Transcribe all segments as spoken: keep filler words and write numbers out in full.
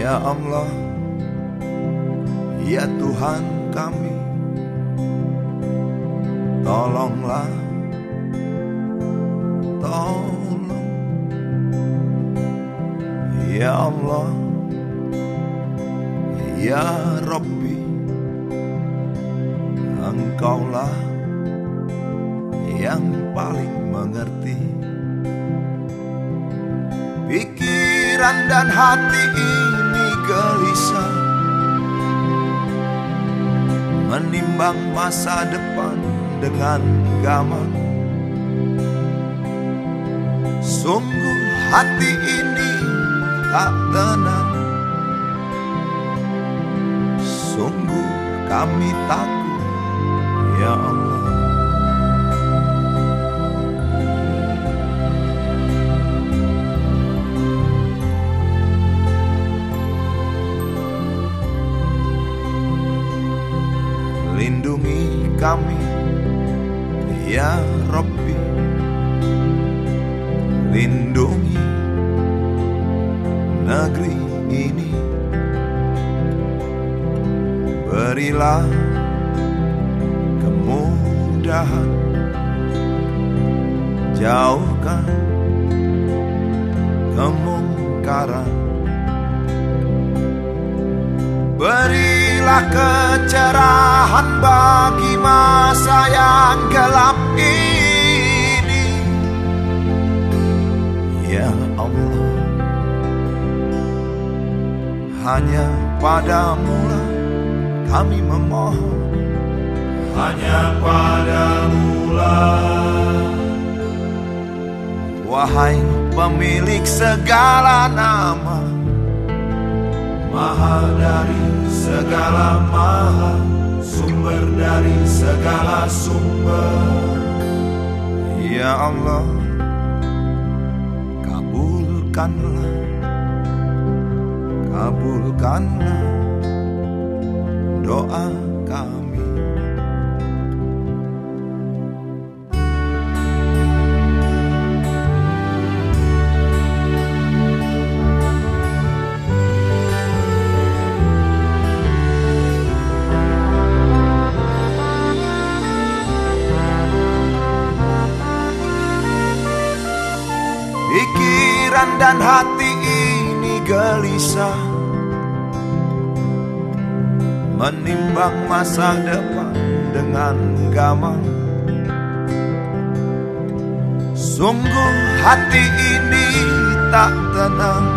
Ya Allah, ya Tuhan kami, tolonglah, tolong. Ya Allah, ya Rabbi, Engkaulah yang paling mengerti pikiran dan hati ini gelisah, menimbang masa depan dengan gamang. Sungguh hati ini tak tenang, sungguh kami takut, ya Allah. Lindungi kami, ya Rabbi, lindungi negeri ini. Berilah kemudahan, jauhkan kemungkaran. Berilah kecerahan bagi masa yang gelap ini, ya Allah. Hanya padamu-lah kami memohon, hanya padamu-lah. Wahai pemilik segala nama, Maha dari segala maha, sumber dari segala sumber. ya Allah, kabulkanlah, kabulkanlah doa kami. Pikiran dan hati ini gelisah, menimbang masa depan dengan gamang. Sungguh hati ini tak tenang,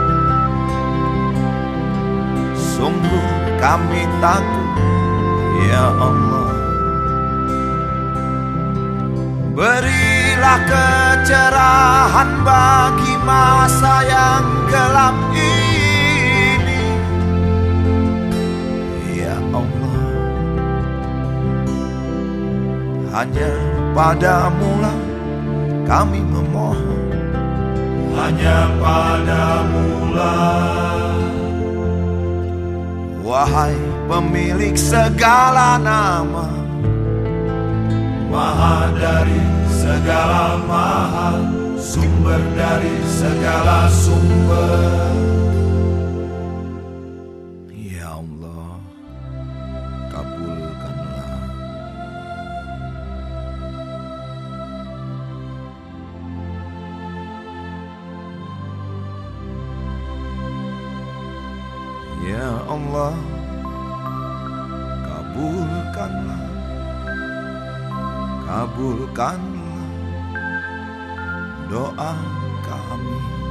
sungguh kami takut, ya Allah. Berilah kecerahan bagi masa yang gelap ini, ya Allah. Hanya padamu-lah kami memohon, hanya padamu-lah. Wahai pemilik segala nama, Maha dari segala maha, sumber dari segala sumber. Ya Allah, kabulkanlah. Ya Allah, kabulkanlah, kabulkanlah doa kami.